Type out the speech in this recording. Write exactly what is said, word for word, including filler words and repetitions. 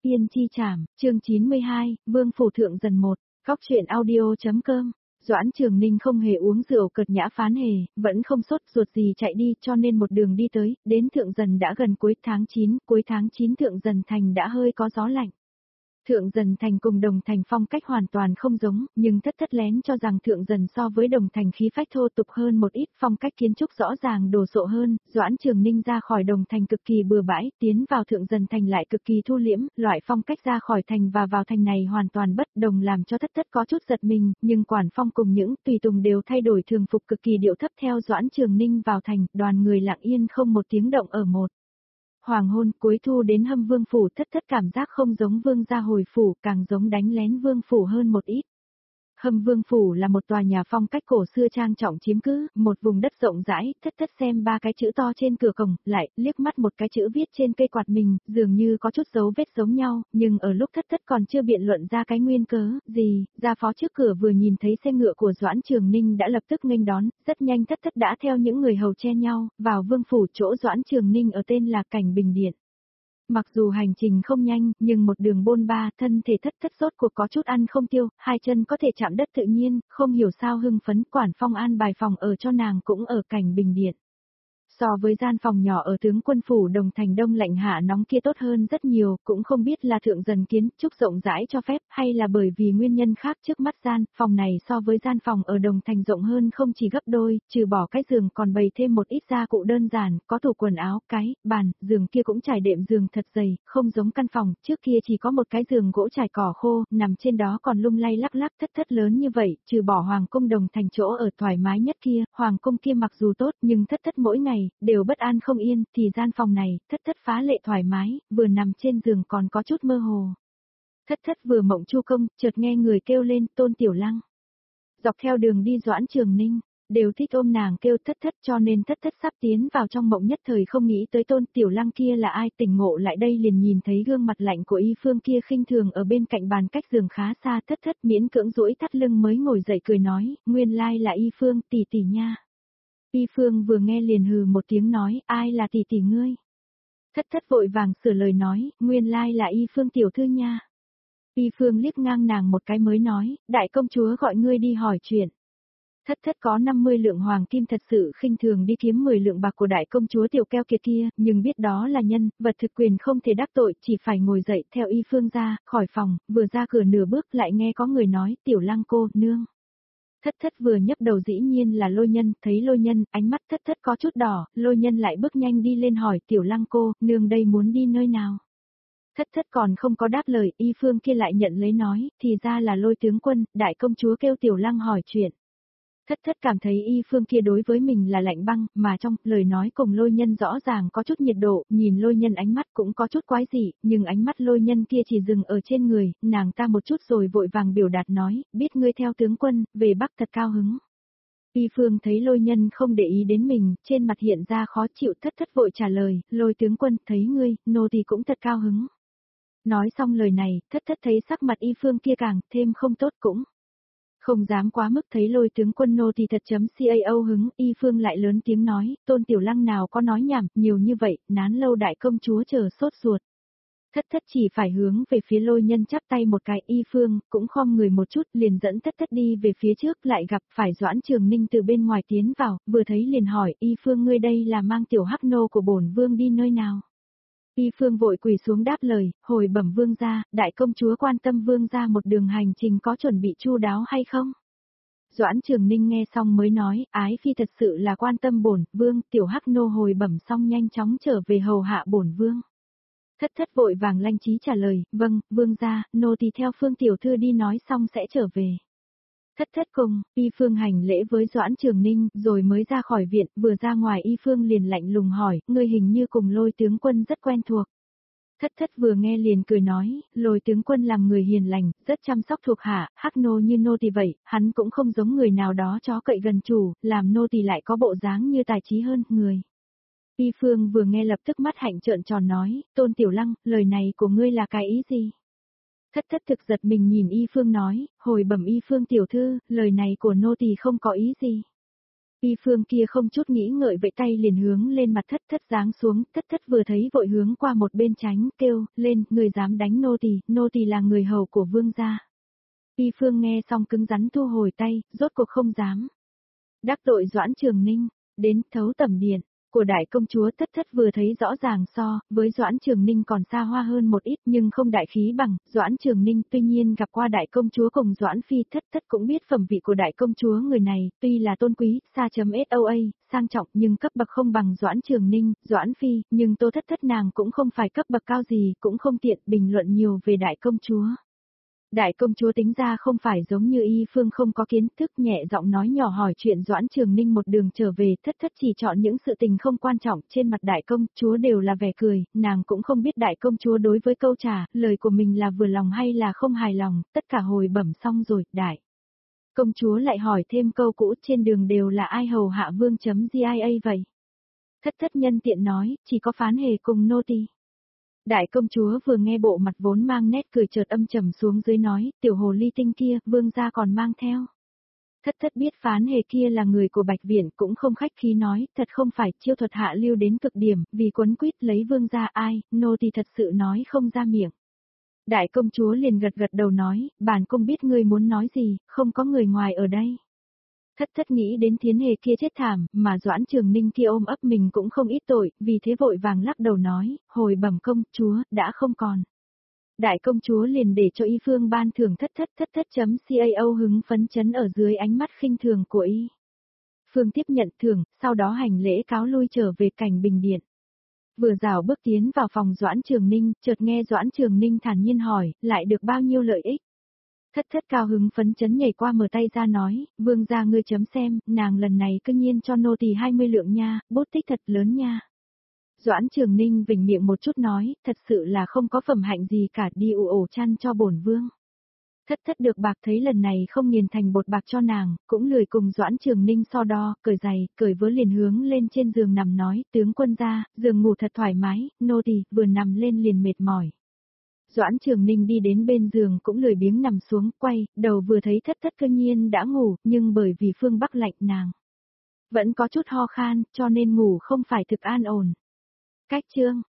tiên chi trảm, chương chín mươi hai, Vương Phủ Thượng Dần một, Góc truyện audio.com. Doãn Trường Ninh không hề uống rượu cợt nhã phán hề, vẫn không sốt ruột gì chạy đi cho nên một đường đi tới, đến Thượng Dần đã gần cuối tháng chín, cuối tháng chín Thượng Dần Thành đã hơi có gió lạnh. Thượng Dần Thành cùng Đồng Thành phong cách hoàn toàn không giống, nhưng thất thất lén cho rằng Thượng Dần so với Đồng Thành khí phách thô tục hơn một ít, phong cách kiến trúc rõ ràng đồ sộ hơn. Doãn Trường Ninh ra khỏi Đồng Thành cực kỳ bừa bãi, tiến vào Thượng Dần Thành lại cực kỳ thu liễm, loại phong cách ra khỏi thành và vào thành này hoàn toàn bất đồng làm cho thất thất có chút giật mình, nhưng Quản Phong cùng những tùy tùng đều thay đổi thường phục cực kỳ điệu thấp theo Doãn Trường Ninh vào thành, đoàn người lặng yên không một tiếng động ở một. Hoàng hôn cuối thu đến Hâm Vương Phủ, thất thất cảm giác không giống Vương gia hồi phủ, càng giống đánh lén Vương Phủ hơn một ít. Hâm Vương Phủ là một tòa nhà phong cách cổ xưa trang trọng chiếm cứ, một vùng đất rộng rãi, thất thất xem ba cái chữ to trên cửa cổng, lại liếc mắt một cái chữ viết trên cây quạt mình, dường như có chút dấu vết giống nhau, nhưng ở lúc thất thất còn chưa biện luận ra cái nguyên cớ, gì, gia phó trước cửa vừa nhìn thấy xe ngựa của Doãn Trường Ninh đã lập tức nghênh đón, rất nhanh thất thất đã theo những người hầu che nhau, vào Vương Phủ chỗ Doãn Trường Ninh ở tên là Cảnh Bình Điện. Mặc dù hành trình không nhanh, nhưng một đường bôn ba, thân thể thất thất sốt cuộc có chút ăn không tiêu, hai chân có thể chạm đất tự nhiên, không hiểu sao hưng phấn. Quản Phong an bài phòng ở cho nàng cũng ở Cảnh Bình Điện. So với gian phòng nhỏ ở tướng quân phủ Đồng Thành đông lạnh hạ nóng kia tốt hơn rất nhiều, cũng không biết là Thượng Dần kiến trúc rộng rãi cho phép hay là bởi vì nguyên nhân khác. Trước mắt gian phòng này so với gian phòng ở Đồng Thành rộng hơn không chỉ gấp đôi, trừ bỏ cái giường còn bày thêm một ít gia cụ đơn giản, có tủ quần áo, cái, bàn, giường kia cũng trải đệm giường thật dày, không giống căn phòng, trước kia chỉ có một cái giường gỗ trải cỏ khô, nằm trên đó còn lung lay lắc lắc. Thất thất lớn như vậy, trừ bỏ Hoàng cung Đồng Thành chỗ ở thoải mái nhất kia, Hoàng cung kia mặc dù tốt nhưng thất thất mỗi ngày đều bất an không yên, thì gian phòng này, thất thất phá lệ thoải mái, vừa nằm trên giường còn có chút mơ hồ. Thất thất vừa mộng chu công, chợt nghe người kêu lên, Tôn Tiểu Lăng. Dọc theo đường đi Doãn Trường Ninh, đều thích ôm nàng kêu thất thất cho nên thất thất sắp tiến vào trong mộng nhất thời không nghĩ tới Tôn Tiểu Lăng kia là ai, tỉnh ngộ lại đây liền nhìn thấy gương mặt lạnh của Y Phương kia khinh thường ở bên cạnh bàn cách giường khá xa. Thất thất miễn cưỡng duỗi thắt lưng mới ngồi dậy cười nói, nguyên lai là Y Phương tỷ tỷ nha. Y Phương vừa nghe liền hừ một tiếng nói, ai là tỷ tỷ ngươi? Thất thất vội vàng sửa lời nói, nguyên lai là Y Phương tiểu thư nha. Y Phương liếc ngang nàng một cái mới nói, đại công chúa gọi ngươi đi hỏi chuyện. Thất thất có năm mươi lượng hoàng kim thật sự khinh thường đi kiếm mười lượng bạc của đại công chúa tiểu keo kiệt kia, nhưng biết đó là nhân, vật thực quyền không thể đắc tội, chỉ phải ngồi dậy theo Y Phương ra, khỏi phòng, vừa ra cửa nửa bước lại nghe có người nói, Tiểu Lăng cô, nương. Thất thất vừa nhấc đầu dĩ nhiên là Lôi Nhân, thấy Lôi Nhân, ánh mắt thất thất có chút đỏ, Lôi Nhân lại bước nhanh đi lên hỏi, Tiểu Lăng cô, nương đây muốn đi nơi nào? Thất thất còn không có đáp lời, Y Phương kia lại nhận lấy nói, thì ra là Lôi tướng quân, đại công chúa kêu Tiểu Lăng hỏi chuyện. Thất thất cảm thấy Y Phương kia đối với mình là lạnh băng, mà trong lời nói cùng Lôi Nhân rõ ràng có chút nhiệt độ, nhìn Lôi Nhân ánh mắt cũng có chút quái dị, nhưng ánh mắt Lôi Nhân kia chỉ dừng ở trên người, nàng ta một chút rồi vội vàng biểu đạt nói, biết ngươi theo tướng quân, về Bắc thật cao hứng. Y Phương thấy Lôi Nhân không để ý đến mình, trên mặt hiện ra khó chịu. Thất thất vội trả lời, Lôi tướng quân, thấy ngươi, nô thì cũng thật cao hứng. Nói xong lời này, thất thất thấy sắc mặt Y Phương kia càng thêm không tốt cũng. Không dám quá mức thấy Lôi tướng quân nô thì thật chấm cao hứng. Y Phương lại lớn tiếng nói, Tôn Tiểu Lăng nào có nói nhảm, nhiều như vậy, nán lâu đại công chúa chờ sốt ruột. Thất thất chỉ phải hướng về phía Lôi Nhân chắp tay một cái. Y Phương cũng khom người một chút liền dẫn thất thất đi về phía trước, lại gặp phải Doãn Trường Ninh từ bên ngoài tiến vào, vừa thấy liền hỏi, Y Phương ngươi đây là mang tiểu hắc nô của bổn vương đi nơi nào? Y Phương vội quỳ xuống đáp lời, hồi bẩm vương gia, đại công chúa quan tâm vương gia một đường hành trình có chuẩn bị chu đáo hay không? Doãn Trường Ninh nghe xong mới nói, ái phi thật sự là quan tâm bổn vương, tiểu hắc nô hồi bẩm xong nhanh chóng trở về hầu hạ bổn vương. Thất thất vội vàng lanh trí trả lời, vâng, vương gia, nô tỳ theo Phương tiểu thư đi nói xong sẽ trở về. Thất thất cùng, Y Phương hành lễ với Doãn Trường Ninh, rồi mới ra khỏi viện, vừa ra ngoài Y Phương liền lạnh lùng hỏi, ngươi hình như cùng Lôi tướng quân rất quen thuộc. Thất thất vừa nghe liền cười nói, Lôi tướng quân làm người hiền lành, rất chăm sóc thuộc hạ, hắc nô như nô tỳ vậy, hắn cũng không giống người nào đó chó cậy gần chủ, làm nô tỳ lại có bộ dáng như tài trí hơn người. Y Phương vừa nghe lập tức mắt hạnh trợn tròn nói, Tôn Tiểu Lăng, lời này của ngươi là cái ý gì? Thất thất thực giật mình nhìn Y Phương nói, hồi bẩm Y Phương tiểu thư, lời này của nô tỳ không có ý gì. Y Phương kia không chút nghĩ ngợi vẫy tay liền hướng lên mặt thất thất giáng xuống, thất thất vừa thấy vội hướng qua một bên tránh, kêu, lên, người dám đánh nô tỳ, nô tỳ là người hầu của vương gia. Y Phương nghe xong cứng rắn thu hồi tay, rốt cuộc không dám. Đắc tội Doãn Trường Ninh, đến thấu tẩm điện của đại công chúa thất thất vừa thấy rõ ràng so, với Doãn Trường Ninh còn xa hoa hơn một ít nhưng không đại khí bằng, Doãn Trường Ninh tuy nhiên gặp qua đại công chúa cùng Doãn Phi thất thất cũng biết phẩm vị của đại công chúa người này, tuy là tôn quý, xa.soa, sang trọng nhưng cấp bậc không bằng Doãn Trường Ninh, Doãn Phi, nhưng tô thất thất nàng cũng không phải cấp bậc cao gì, cũng không tiện bình luận nhiều về đại công chúa. Đại công chúa tính ra không phải giống như Y Phương không có kiến thức nhẹ giọng nói nhỏ hỏi chuyện Doãn Trường Ninh một đường trở về thất thất chỉ chọn những sự tình không quan trọng trên mặt đại công chúa đều là vẻ cười, nàng cũng không biết đại công chúa đối với câu trả lời của mình là vừa lòng hay là không hài lòng, tất cả hồi bẩm xong rồi, đại. Công chúa lại hỏi thêm câu cũ trên đường đều là ai hầu hạ vương.gia vậy? Thất thất nhân tiện nói, chỉ có phán hề cùng nô tỳ. Đại công chúa vừa nghe bộ mặt vốn mang nét cười chợt âm trầm xuống dưới nói, tiểu hồ ly tinh kia, vương gia còn mang theo. Thất thất biết phán hề kia là người của Bạch Viễn cũng không khách khí nói, thật không phải chiêu thuật hạ lưu đến cực điểm, vì quấn quýt lấy vương gia ai, nô tỳ thật sự nói không ra miệng. Đại công chúa liền gật gật đầu nói, bản cung biết ngươi muốn nói gì, không có người ngoài ở đây. Thất thất nghĩ đến Thiến Hề kia chết thảm, mà Doãn Trường Ninh kia ôm ấp mình cũng không ít tội, vì thế vội vàng lắc đầu nói, hồi bẩm công chúa, đã không còn. Đại công chúa liền để cho Y Phương ban thưởng thất thất thất thất chấm cao hứng phấn chấn ở dưới ánh mắt khinh thường của Y. Phương tiếp nhận thưởng, sau đó hành lễ cáo lui trở về cảnh bình điện. Vừa rảo bước tiến vào phòng Doãn Trường Ninh, chợt nghe Doãn Trường Ninh thản nhiên hỏi, lại được bao nhiêu lợi ích? Thất thất cao hứng phấn chấn nhảy qua mở tay ra nói, vương gia ngươi chấm xem, nàng lần này cư nhiên cho nô tỳ hai mươi lượng nha, bút tích thật lớn nha. Doãn Trường Ninh vểnh miệng một chút nói, thật sự là không có phẩm hạnh gì cả, đi ủ ổ chăn cho bổn vương. Thất thất được bạc thấy lần này không nghiền thành bột bạc cho nàng, cũng lười cùng Doãn Trường Ninh so đo, cởi giày, cởi vớ liền hướng lên trên giường nằm nói, tướng quân gia, giường ngủ thật thoải mái, nô tỳ vừa nằm lên liền mệt mỏi. Doãn Trường Ninh đi đến bên giường cũng lười biếng nằm xuống, quay, đầu vừa thấy thất thất cư nhiên đã ngủ, nhưng bởi vì phương Bắc lạnh nàng vẫn có chút ho khan, cho nên ngủ không phải thực an ổn. Cách chương